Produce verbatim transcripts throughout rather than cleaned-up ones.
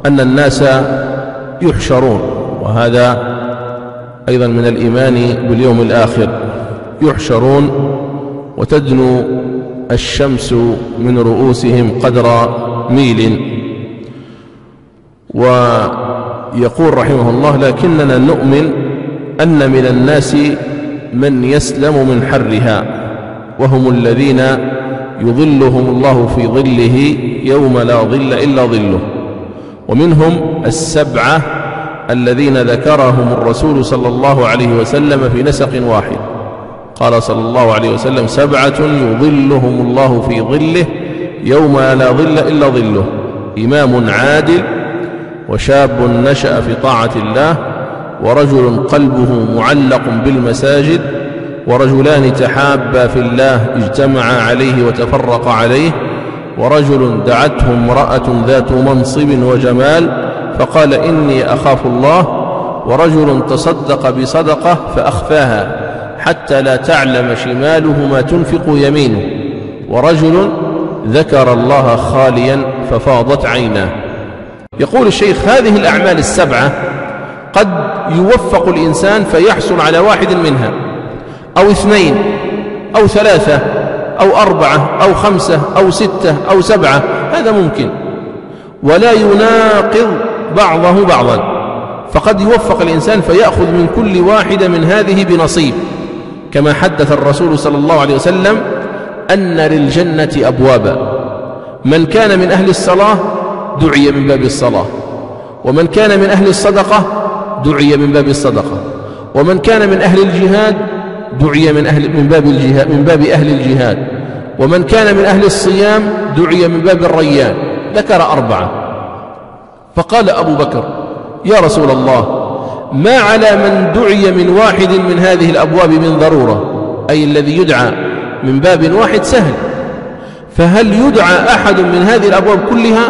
أن الناس يحشرون، وهذا أيضا من الإيمان باليوم الآخر، يحشرون وتدنو الشمس من رؤوسهم قدر ميل. ويقول رحمه الله: لكننا نؤمن أن من الناس من يسلم من حرها، وهم الذين يظلهم الله في ظله يوم لا ظل إلا ظله، ومنهم السبعة الذين ذكرهم الرسول صلى الله عليه وسلم في نسق واحد. قال صلى الله عليه وسلم: سبعة يظلهم الله في ظله يوم لا ظل إلا ظله: إمام عادل، وشاب نشأ في طاعة الله، ورجل قلبه معلق بالمساجد، ورجلان تحابا في الله اجتمعا عليه وتفرقا عليه، ورجل دعته امرأة ذات منصب وجمال فقال: إني أخاف الله، ورجل تصدق بصدقة فأخفاها حتى لا تعلم شماله ما تنفق يمينه، ورجل ذكر الله خاليا ففاضت عيناه. يقول الشيخ: هذه الأعمال السبعة قد يوفق الإنسان فيحصل على واحد منها، أو اثنين أو ثلاثة أو أربعة أو خمسة أو ستة أو سبعة، هذا ممكن، ولا يناقض بعضه بعضا، فقد يوفق الإنسان فيأخذ من كل واحدة من هذه بنصيب، كما حدث الرسول صلى الله عليه وسلم أن للجنة أبوابا: من كان من أهل الصلاة دعي من باب الصلاة، ومن كان من أهل الصدقة دعي من باب الصدقة، ومن كان من أهل الجهاد دعي من, أهل من, باب الجهاد من باب أهل الجهاد، ومن كان من أهل الصيام دعي من باب الريان. ذكر أربعة. فقال أبو بكر: يا رسول الله، ما على من دعي من واحد من هذه الأبواب من ضرورة، أي الذي يدعى من باب واحد سهل، فهل يدعى أحد من هذه الأبواب كلها؟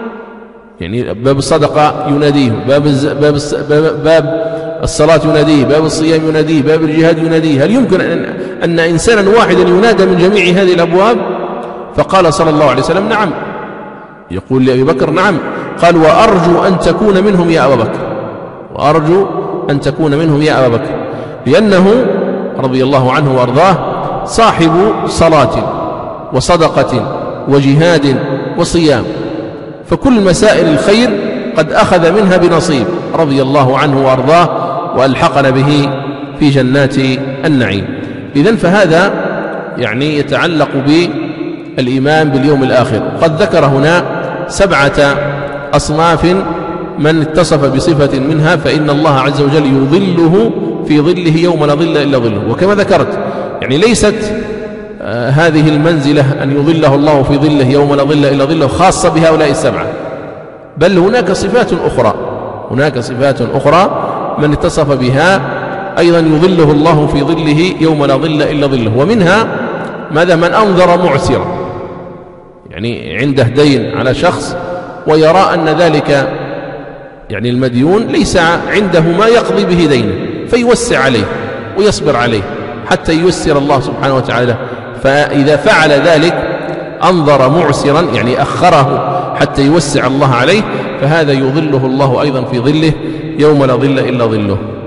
يعني باب الصدقة يناديه، باب, باب, باب الصلاة يناديه، باب الصيام يناديه، باب الجهاد يناديه، هل يمكن أن, أن إنسانا واحدا ينادى من جميع هذه الأبواب؟ فقال صلى الله عليه وسلم: نعم. يقول لأبي بكر: نعم. قال: وأرجو أن تكون منهم يا أبا بكر، وأرجو أن تكون منهم يا أبا بكر، لأنه رضي الله عنه وأرضاه صاحب صلاة وصدقة وجهاد وصيام، فكل مسائل الخير قد أخذ منها بنصيب رضي الله عنه وأرضاه، وألحقنا به في جنات النعيم. إذن فهذا يعني يتعلق بالإيمان باليوم الآخر. قد ذكر هنا سبعة أصناف من اتصف بصفة منها فإن الله عز وجل يظله في ظله يوم لا ظل إلا ظله. وكما ذكرت يعني ليست آه هذه المنزلة أن يظله الله في ظله يوم لا ظل إلا ظله خاصة بهؤلاء السبعة، بل هناك صفات أخرى، هناك صفات أخرى من اتصف بها أيضا يظله الله في ظله يوم لا ظل إلا ظله. ومنها ماذا؟ من أنظر معسرا، يعني عنده دين على شخص ويرى أن ذلك يعني المديون ليس عنده ما يقضي به دينه، فيوسع عليه ويصبر عليه حتى ييسر الله سبحانه وتعالى. فإذا فعل ذلك أنظر معسرا يعني أخره حتى يوسع الله عليه، فهذا يظله الله أيضا في ظله يوم لا ظل إلا ظله.